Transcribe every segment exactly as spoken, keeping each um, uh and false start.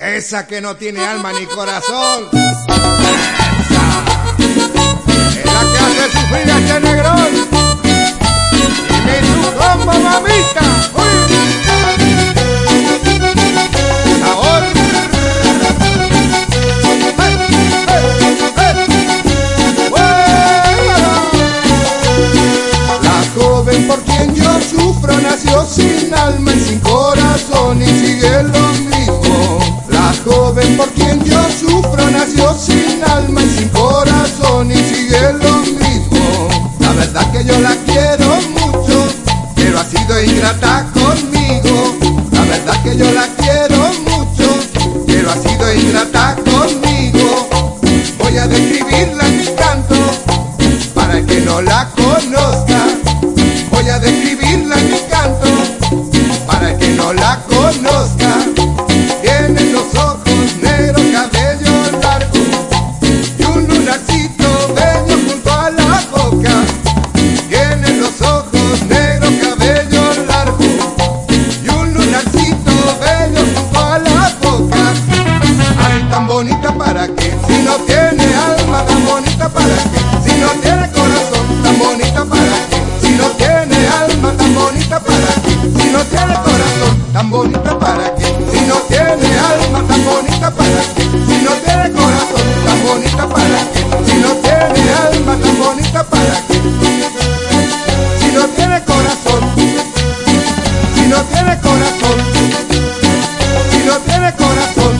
Esa que no tiene alma ni corazón. Esa es la que hace sufrir a este negrón. Dime tu combo, mamita. Uy. Sabor. Hey, hey, hey. Bueno. La joven por quien yo sufro nació sin alma y sin corazón y sigue lo mismo. La joven por quien yo sufro nació sin alma y sin corazón y sigue lo mismo. La verdad que yo la quiero mucho, pero ha sido ingrata conmigo. La verdad que yo la quiero mucho, pero ha sido ingrata conmigo. Voy a describirla en mi canto para el que no la conozca. Voy a describirla en mi canto para el que no la conozca. Tiene los ojos negros, cabello largo y un lunarcito bello junto a la boca. Tiene los ojos negros, cabello largo y un lunarcito bello junto a la boca. Ay, tan bonita para qué, si no tiene alma, tan bonita para qué, si no tiene corazón, tan bonita para qué, si no tiene alma, tan bonita para qué, si no tiene corazón, tan bonita para qué, si no tiene alma, tan bonita para qué, si no tiene corazón, tan bonita para qué, si no tiene alma, tan bonita para qué, si no tiene corazón, si no tiene corazón, si no tiene corazón.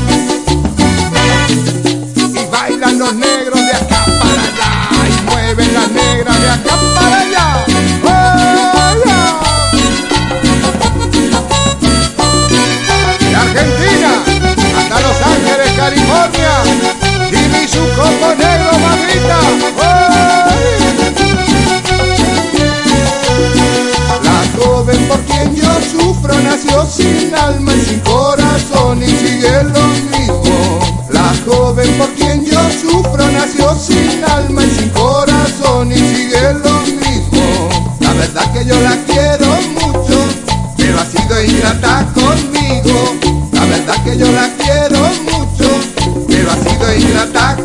Y bailan los negros de acá para allá y mueven las negras de acá para allá. De Argentina hasta Los Ángeles, California, Jimmy su combo negro, mamita. La joven por quien yo sufro nació sin alma y sin corazón y sigue lo mismo. La joven por quien yo sufro nació sin alma y sin corazón y sigue lo mismo. La verdad que yo la quiero mucho, pero ha sido ingrata conmigo. La verdad que yo la quiero mucho, pero ha sido ingrata